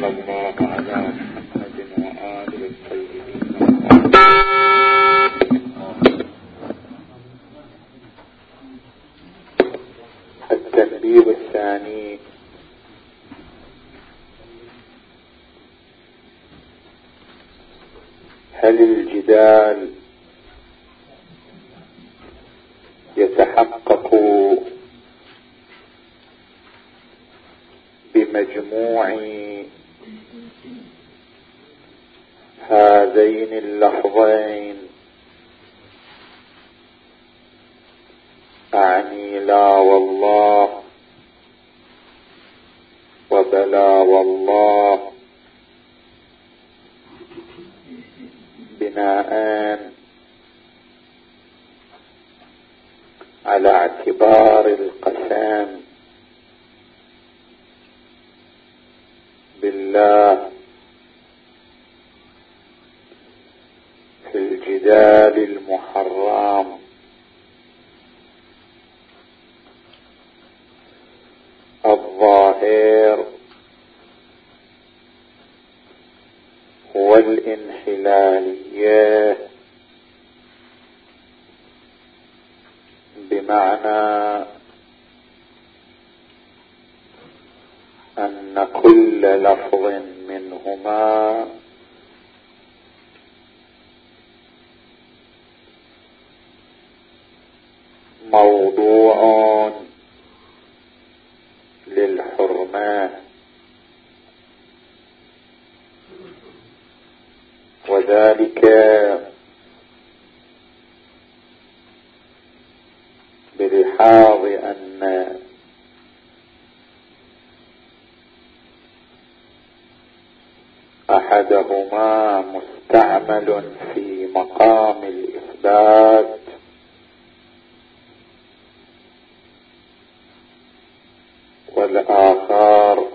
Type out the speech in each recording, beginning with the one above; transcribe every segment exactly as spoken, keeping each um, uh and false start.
وصلى الله على محمد وآله الطيبين. التنبيه الثاني: هل الجدال يتحقق بمجموع هذين اللفظين، أعني لا والله وبلا والله، بناء على اعتبار القسم بالله في الجدال المحرم، الظاهر هو الانحلالية، بمعنى أن كل لفظ منهما موضوع للحرمة، وذلك بلحاظ أن أحدهما مستعمل في مقام الإثبات، والآخر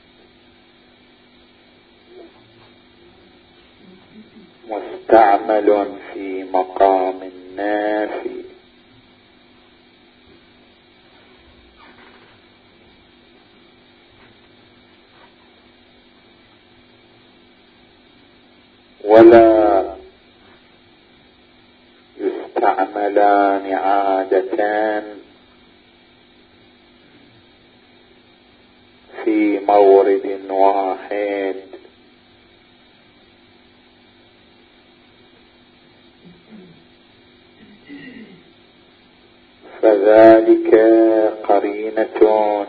مستعمل في مقام النافي. ولا يستعملان عادة في مورد واحد، فذلك قرينة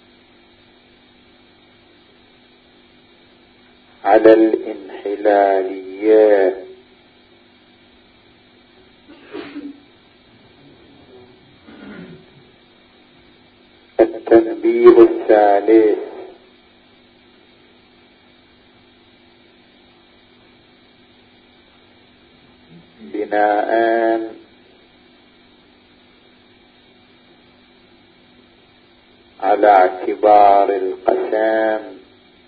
على الانحلالية. التنبيه الثالث: بناء على اعتبار القسم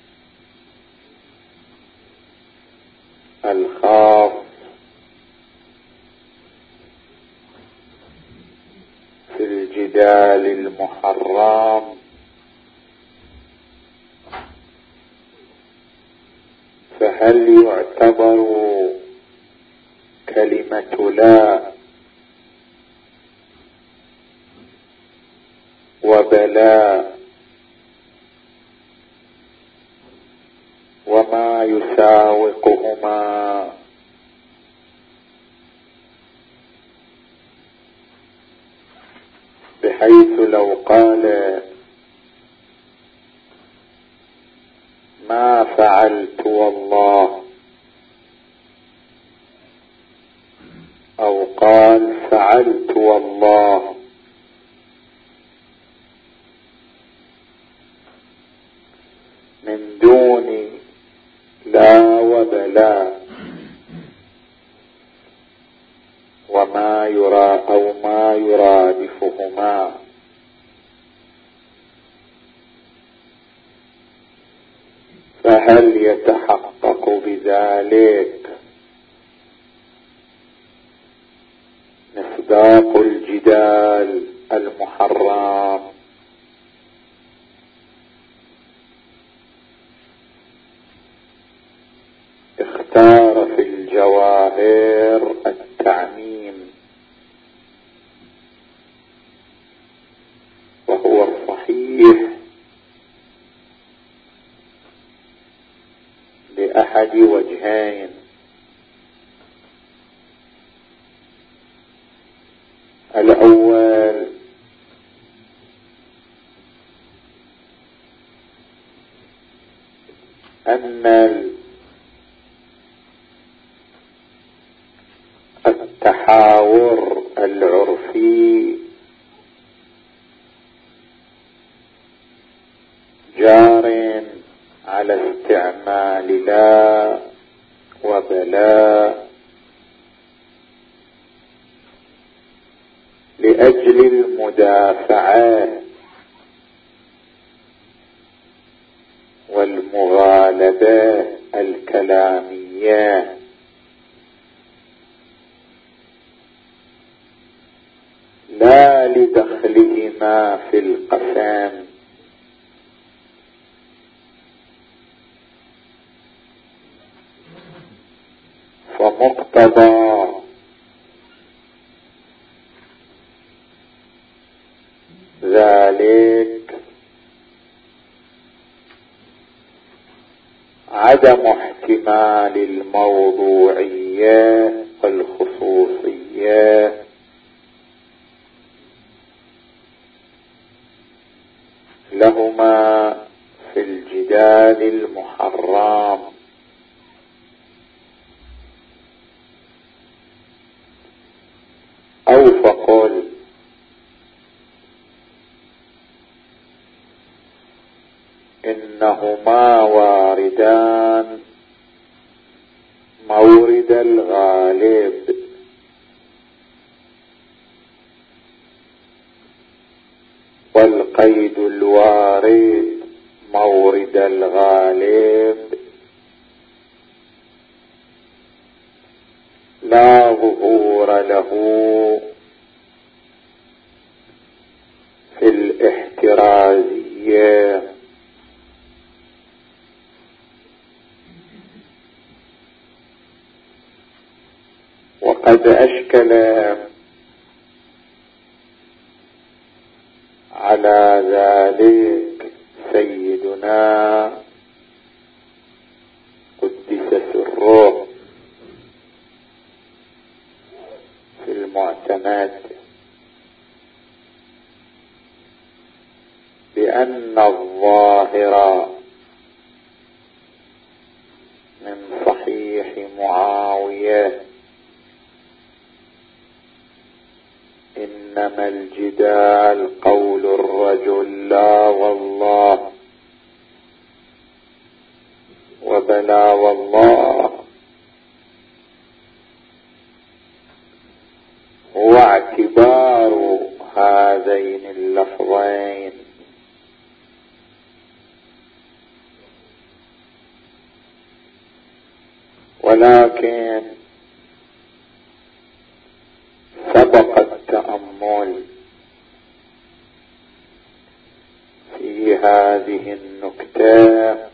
الخاص في الجدال المحرم، فهل يعتبر كلمة لا وبلا وما يساوقهما بحيث لو قال ما فعلت والله، أو قال فعلت والله، من دون لا وبلا وما يرى أو ما يرادفهما، فهل يتحقق بذلك مصداق الجدال المحرم؟ الظاهر التعميم، وهو الصحيح لأحد وجهين: الأول أن التحاور العرفي جار على استعمال لا وبلا لأجل المدافعة والمغالبة الكلامية، لا لدخلهما في القسم. فمقتضى ذلك عدم احتمال الموضوعية والخصوصية لهما في الجدال المحرم، أو فقل إنهما واردان مورد الغالب، والقيد الوارد مورد الغالب لا ظهور له في الاحترازية، وقد أشكل على ذلك سيدنا قدس سره في المعتمد بأن الظاهر من صحيح معاوية إنما الجدال قول الرجل لا والله وبلا والله، هو اعتبار هذين اللفظين ولكن سبق التأمل في هذه النكتة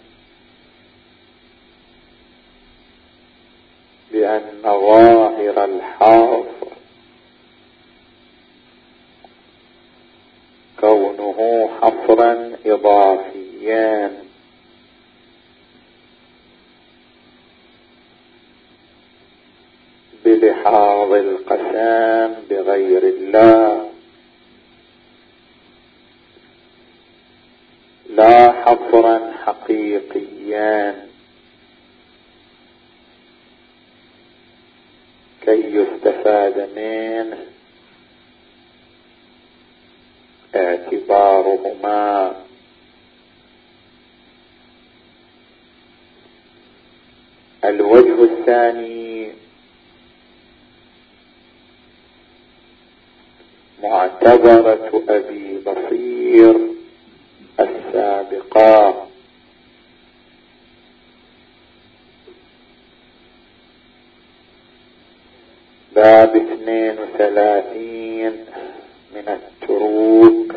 بأن ظاهر الحرف كونه حصرا إضافيا بلحاظ القسم بغير الله، لا حصرا حقيقيا كي يستفاد منه اعتبارهما. الوجه الثاني معتبرة أبي بصير السابقة، باب اثنين وثلاثين من التروك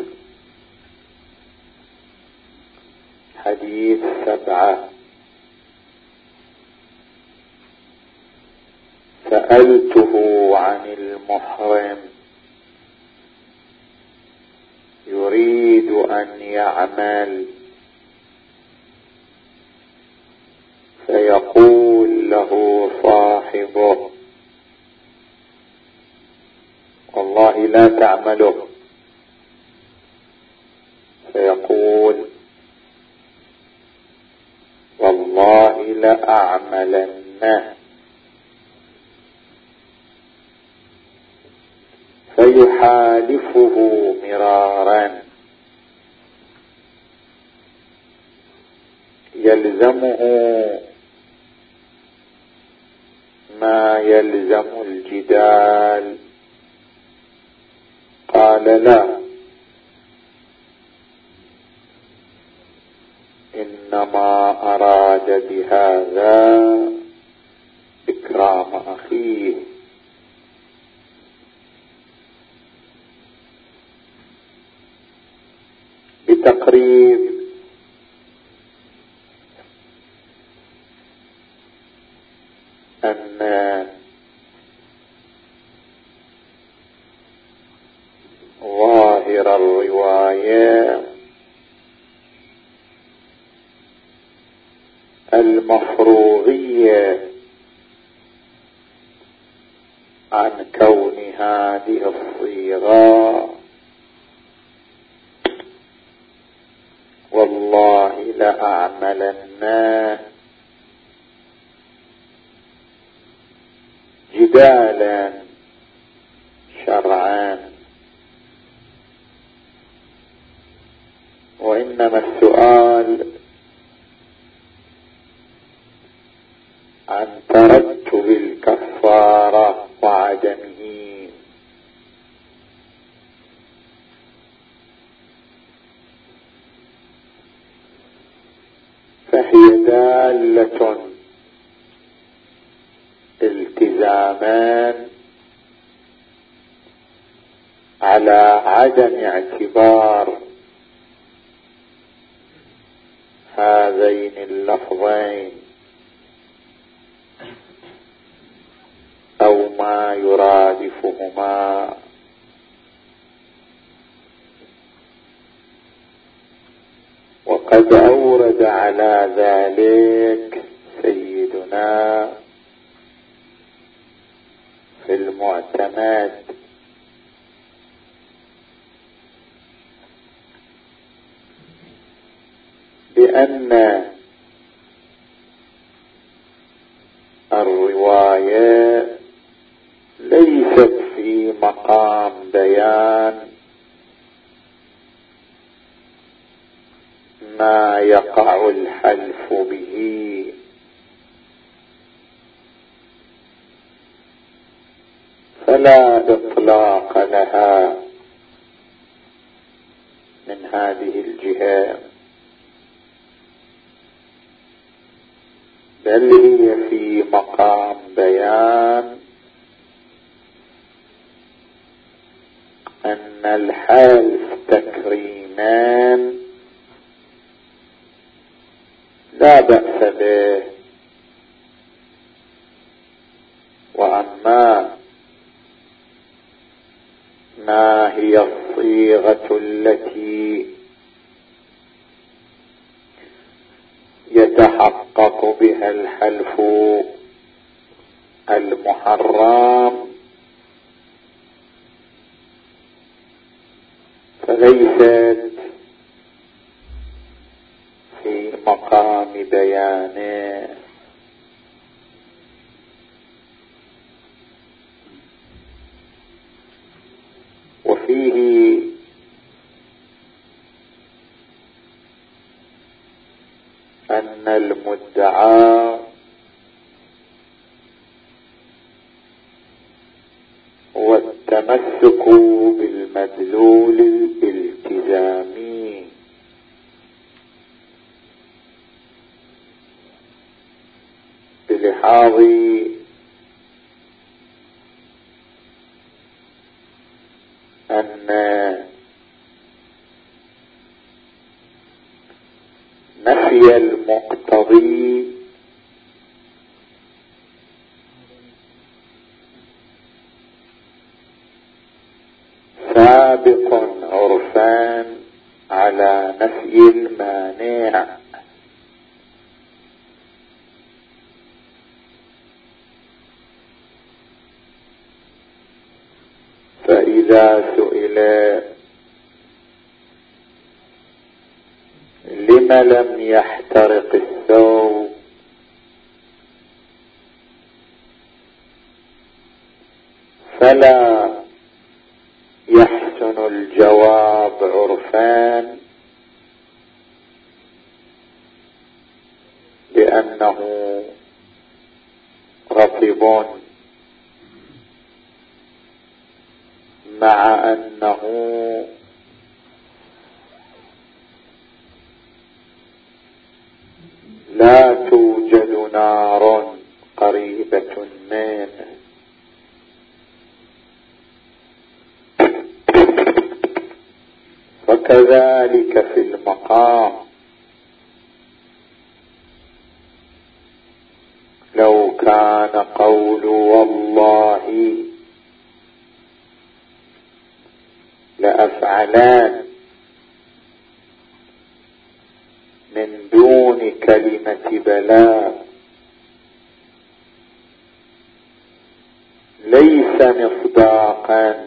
حديث سبعة: سألته عن المحرم يريد أن يعمل، فيقول له صاحبه والله لا تعمله، فيقول والله لأعملنه، فيحالفه مرارا، يلزمه ما يلزم الجدال. قال لا، إنما أراد بهذا إكرام أخيه. بتقريب أن ظاهر الرواية المفروغية عن كون هذه الصيغة والله لأعملن جدالا شرعا، وإنما السؤال عن ترتب الكفارة وعدمه. فهي دالة التزاما على عدم اعتبار هذين اللفظين أو ما يرادفهما. وقد أورد على ذلك سيدنا في المعتمد بأن الرواية ليست في مقام بيان ما يقع الحلف به، فلا إطلاق لها من هذه الجهة، بل هي في مقام بيان أن الحلف تكريمان لا بأس به، وأما ما هي الصيغة التي يتحقق بها الحلف المحرم فليست في مقام بيانه. وفيه أن المدعى هو التمسك بالمدلول الالتزامي بلحاظ أن نفي المقتضي سابق عرفان على نفي المانع. فإذا سئل لم لم يحترق الثوب فلا يحسن الجواب عرفان لأنه رطب، مع أنه لا توجد نار قريبة منه. وكذلك في المقام، لو كان قول والله لأفعلان من دون كلمة بلا ليس مصداقا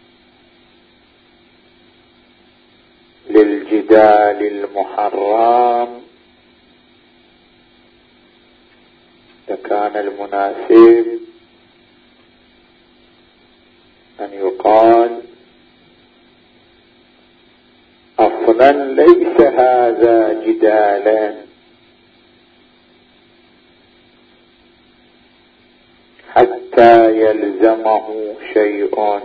للجدال المحرم، لكان المناسب أن يقال أصلا ليس هذا جدالا حتى يلزمه شيء،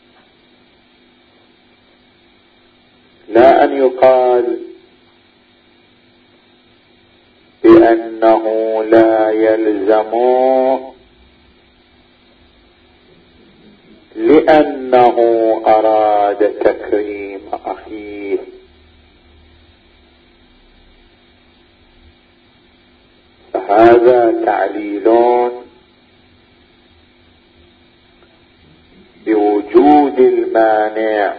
لا أن يقال بأنه لا يلزمه لأنه أراد تكريم أخيه. فهذا تعليل بوجود المانع،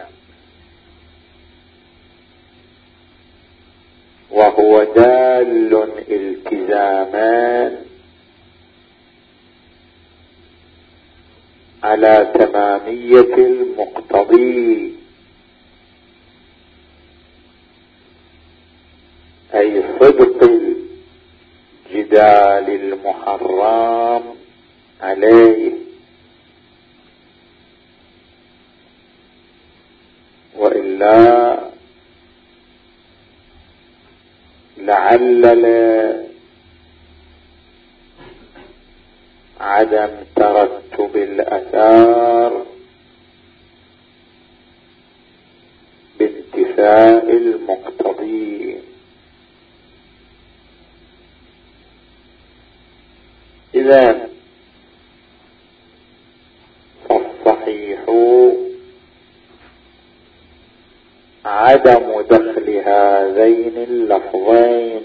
وهو دال التزاما على تمامية المقتضي، أي صدق الجدال المحرم عليه. وإلا لعلل عدم ترتب الأثار بانتفاء المقتضي. إذن فالصحيح عدم دخل هذين اللفظين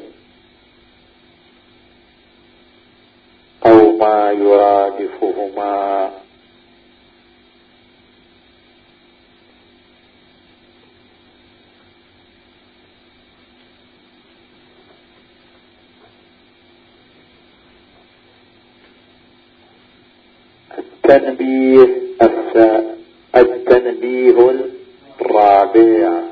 أو ما يرادفهما التنبيه التنبيه الرابع.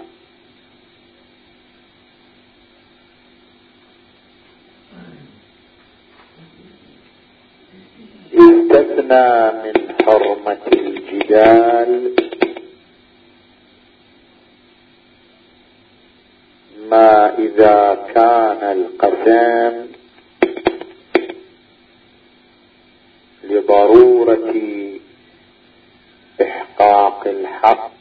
استثنى من حرمة الجدال ما إذا كان القسم لضرورة إحقاق الحق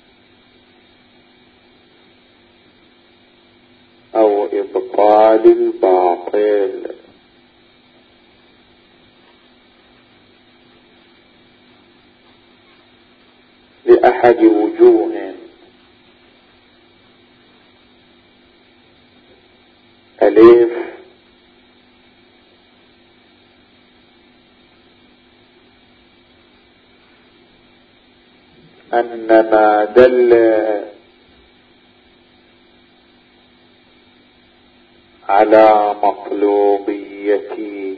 أو إبطال الباطل. لأحد وجوه: ألف أن ما دل على مطلوبية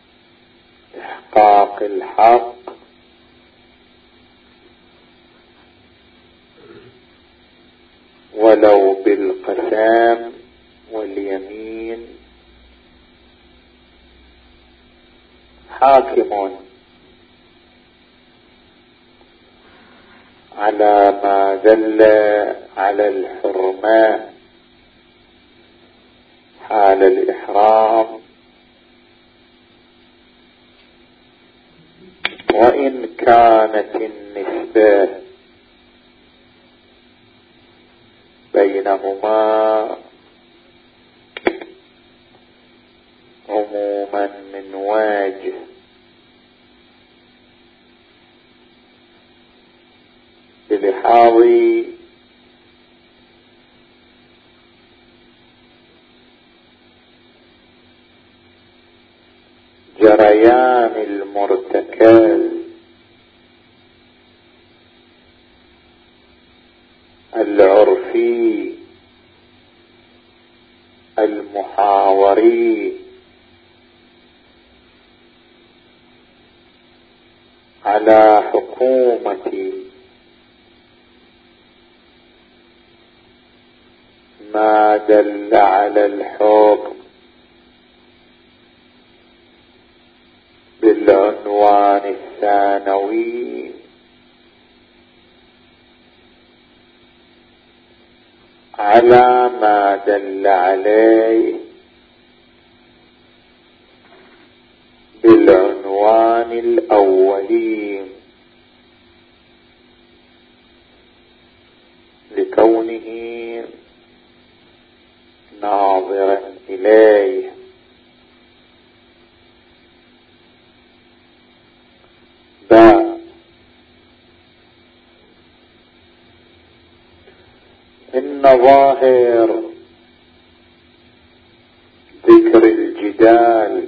إحقاق الحق ولو بالقسام واليمين حاكم على ما دل على الحرمان حال الإحرام، وإن كانت النسبة بينهما عموما من وجه بلحاظ جريان المرتكز العرفي المحاوري على حكومة ما دل على الحكم بالعنوان الثانوي على ما دل عليه بالعنوان الأولي، لكونه ناظرا إليه. باء إن ظاهر ذكر الجدال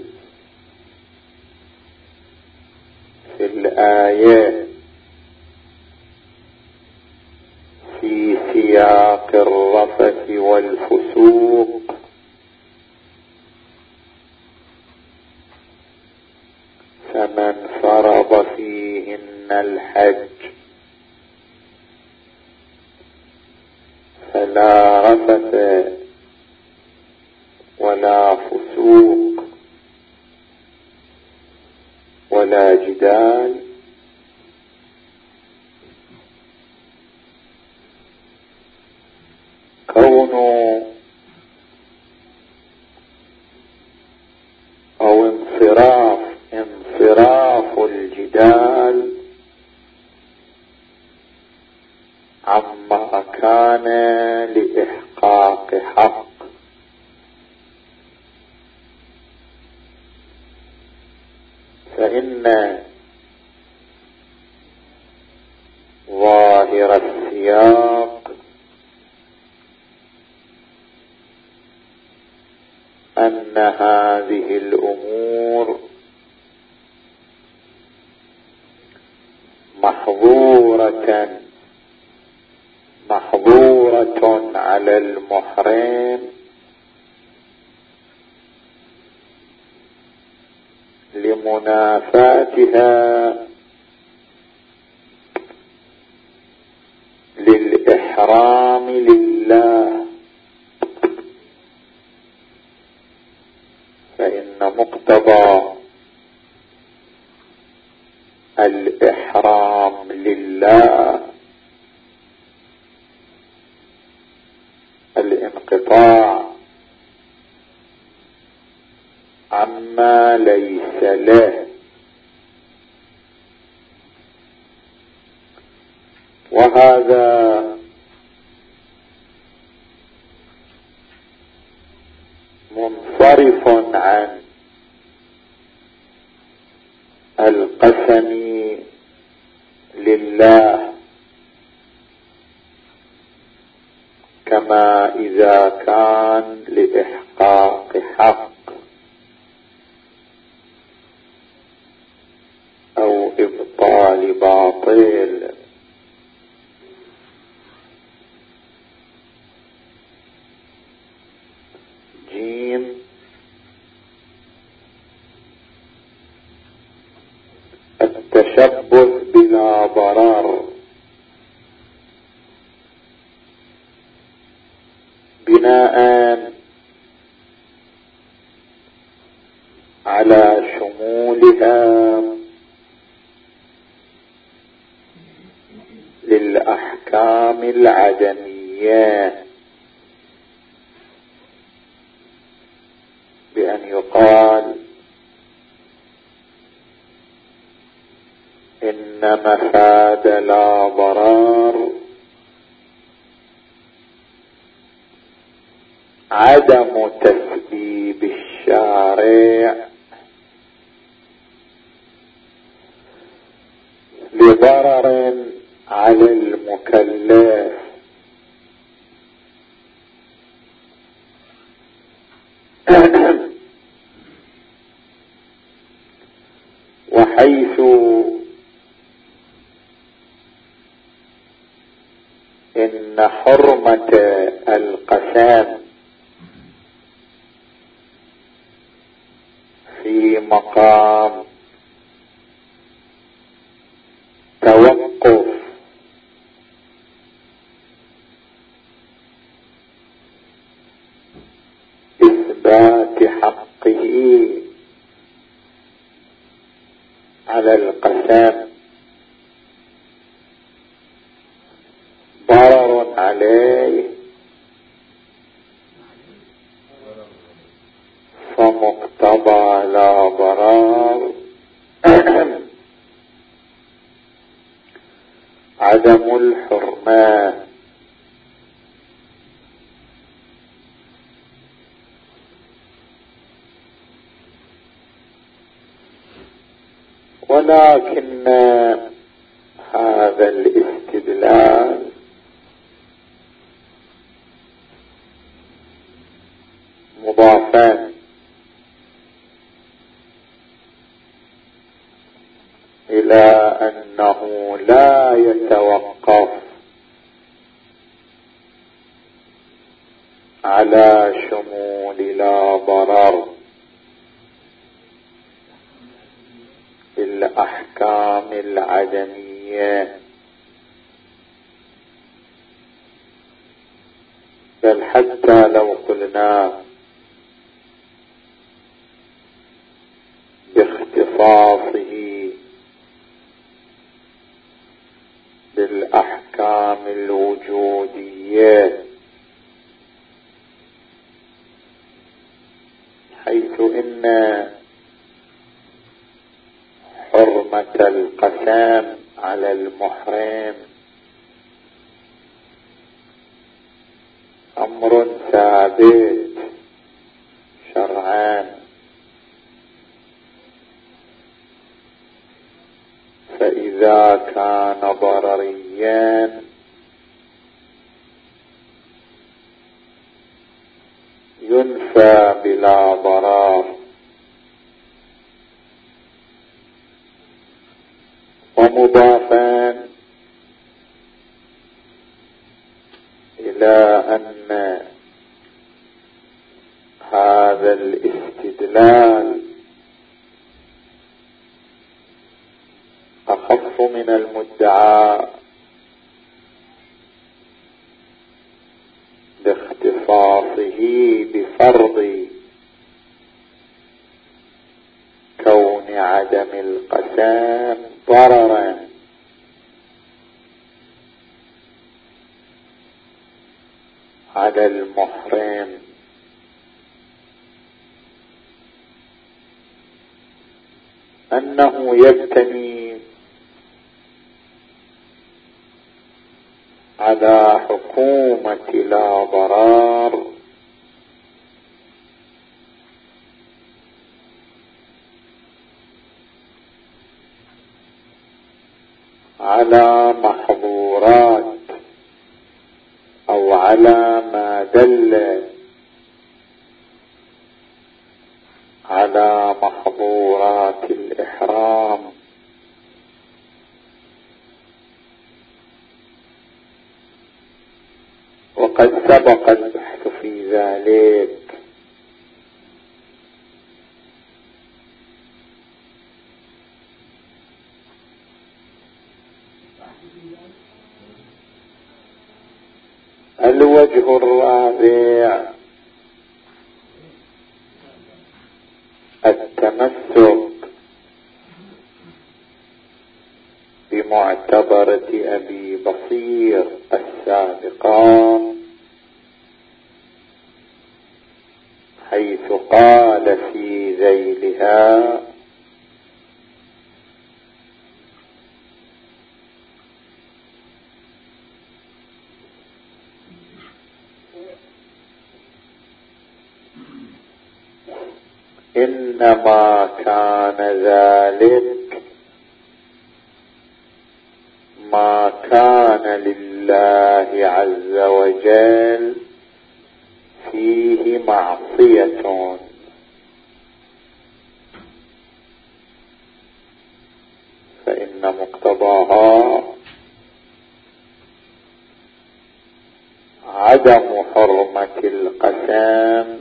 في الآية في سياق الرفث والفسوق فمن فرض فيهن الحج فلا رفث ولا فسوق ولا جدال، كون أو انصراف انصراف الجدال عما كان لإحقاق حق، فإن ظاهر السياق أن هذه الأمور محظورة محظورة على المحرم لمنافاتها للإحرام لله، فإن مقتضى الإحرام لله الانقطاع عما ليس له، وهذا منصرف عن القسم لله، كما إذا كان لإحقاق حق أو إبطال باطل. تشبث بلا ضرر بناء على شمولها للأحكام العدمية، بأن يقال إن مفاد لا ضرر عدم تسبيب الشارع لضرر على المكلف، وحيث إن حرمة القسام في مقام توقف إثبات حقه على القسام ضرر عليه، فمقتضى لا ضرر عدم الحرمة. ولكن هذا الاستدلال مضافان إلى أنه لا يتوقف على شمول لا ضرر الأحكام العدمية، بل حتى لو قلنا باختصاصه بالأحكام الوجودية، حيث إن حرمة القسام على المحرم أمر ثابت شرعا، فإذا كان ضرريا ينفى بلا ضرر، ومضافا إلى أن هذا الاستدلال أخف من المدعى باختصاصه بفرض كون عدم القسام ضررا على المحرم، أنه يبتني على حكومة لا ضرر على محظورات أو على ما دل على محظورات الإحرام، وقد سبق البحث في ذلك. الوجه الرابع التمسك بمعتبرة أبي بصير السابقة، حيث قال في ذيلها: إنما كان ذلك ما كان لله عز وجل فيه معصية، فإن مقتضاها عدم حرمة القسم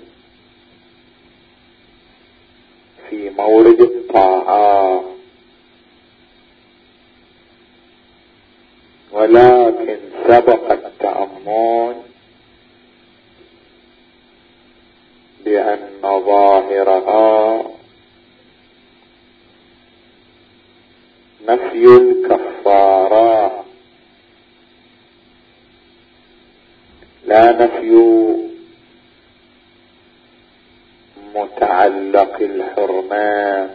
في مورد الطاعات، ولكن سبق التأمل بأن ظاهرها نفي الكفارة لا نفي متعلق الحرمان.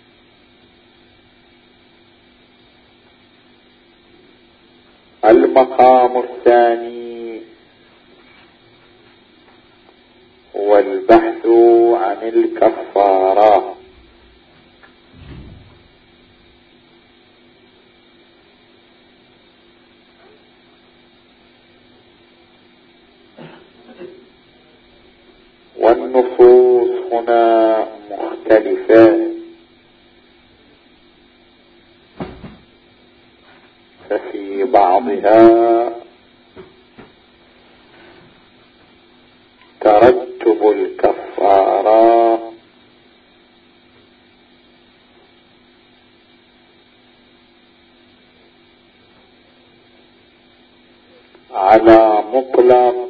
المقام الثاني هو البحث عن الكفارة. والنصوص هنا مختلفة، ففي بعضها ترتب الكفارة على مطلق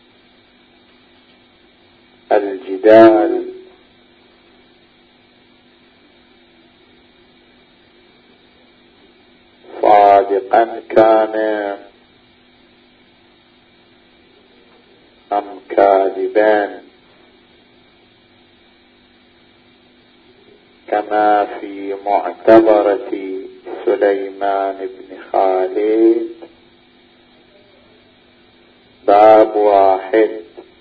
الجدال، صادقا كان أم كاذبا، كما في معتبرة سليمان بن خالد باب واحد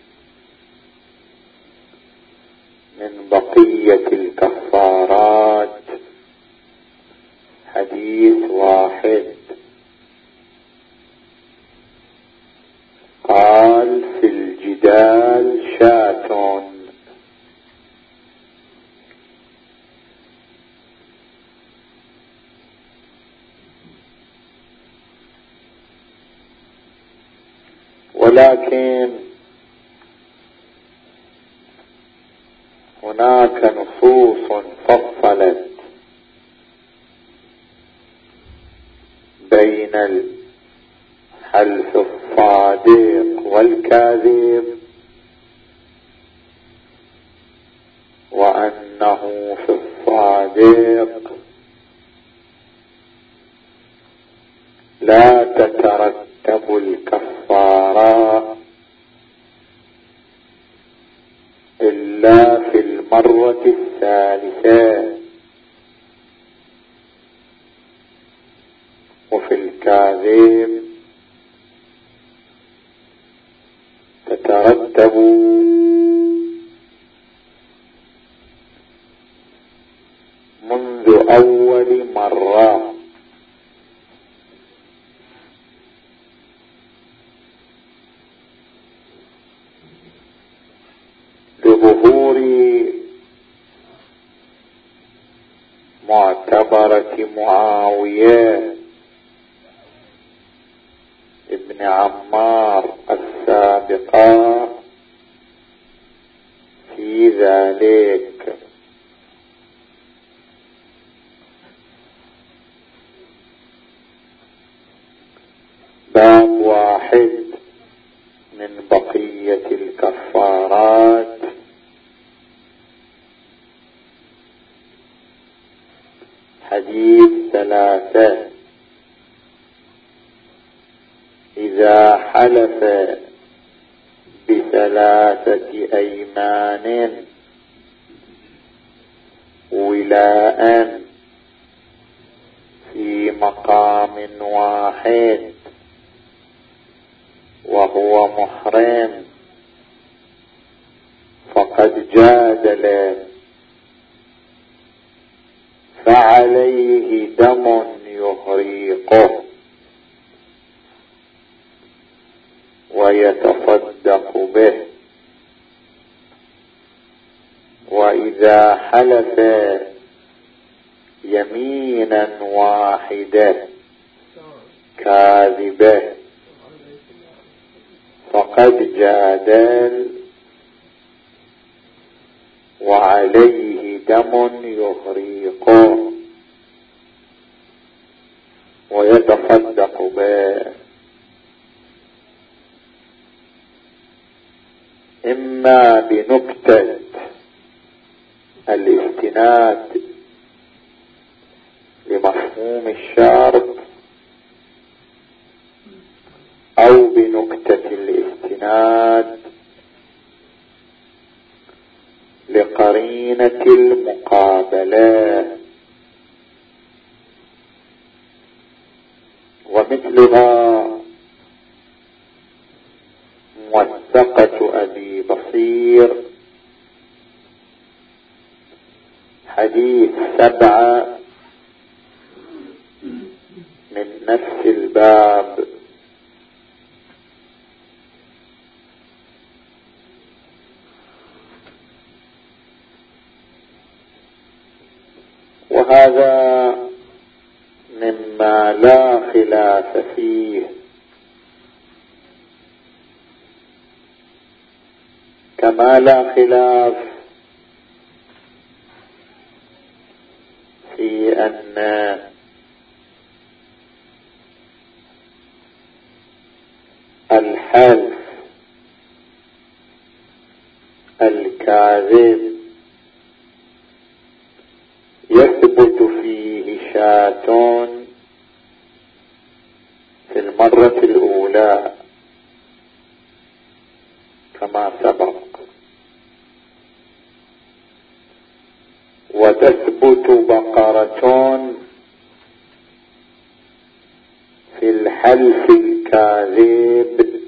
من بقية الكفارات حديث واحد. قال: في الجدال شاة، ولكن هناك نصوص فصلت بين الحلف الصادق والكاذب، وأنه في الصادق لا تترتب الكفارة إلا في المرة الثالثة، وفي الكاذب تترتب منذ أول مرة، لظهور معتبرة معاوية ابن عمار السابقة في ذلك. حديث ثلاثة: إذا حلف بثلاثة أيمان ولاء في مقام واحد وهو محرم فقد جادل فعليه دم يهريقه ويتصدق به. وإذا حلف يمينا واحدة كاذبة فقد جادل وعليه دم يهريقه ويتصدق به، إما بنكتة الاستناد لمفهوم الشرط أو بنكتة الاستناد لقرينة المقابلة. ومثلها موثقة أبي بصير حديث سبعة من نفس الباب: وهذا مما لا خلاف فيه، كما لا خلاف في أن الحلف الكاذب يثبت فيه شاة في المرة الأولى كما سبق، وتثبت بقرة في الحلف الكاذب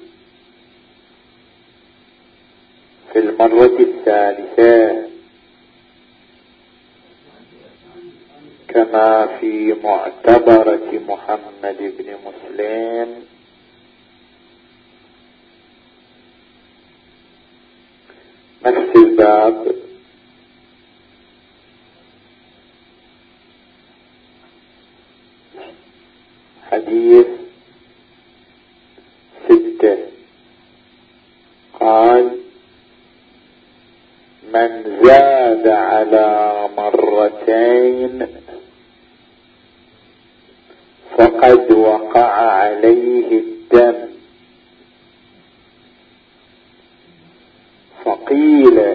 في المرة الثالثة كما في معتبرة محمد بن مسلم نفس الباب حديث ستة: قال: من زاد على مرتين فقد وقع عليه الدم. فقيل: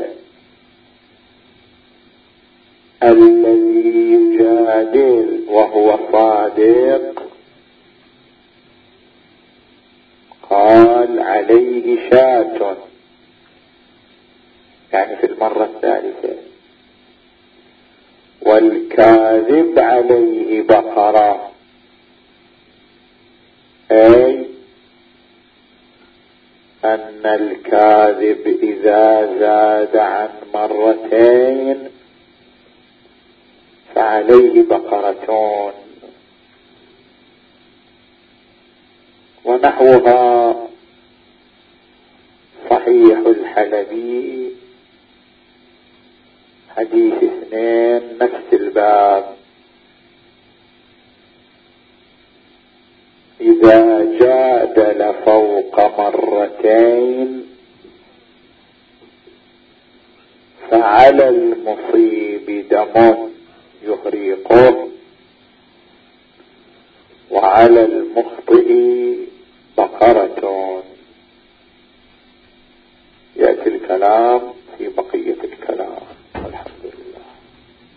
الذي يجادل وهو صادق؟ قال: عليه شاة، يعني في المرة الثالثة. والكاذب عليه بقرة، أي أن الكاذب إذا زاد عن مرتين فعليه بقرتون. ونحوها صحيح الحلبي حديث اثنين نفس الباب: إذا جادل فوق مرتين فعلى المصيب دم يهريقه وعلى المخطئ بقرة. يأتي الكلام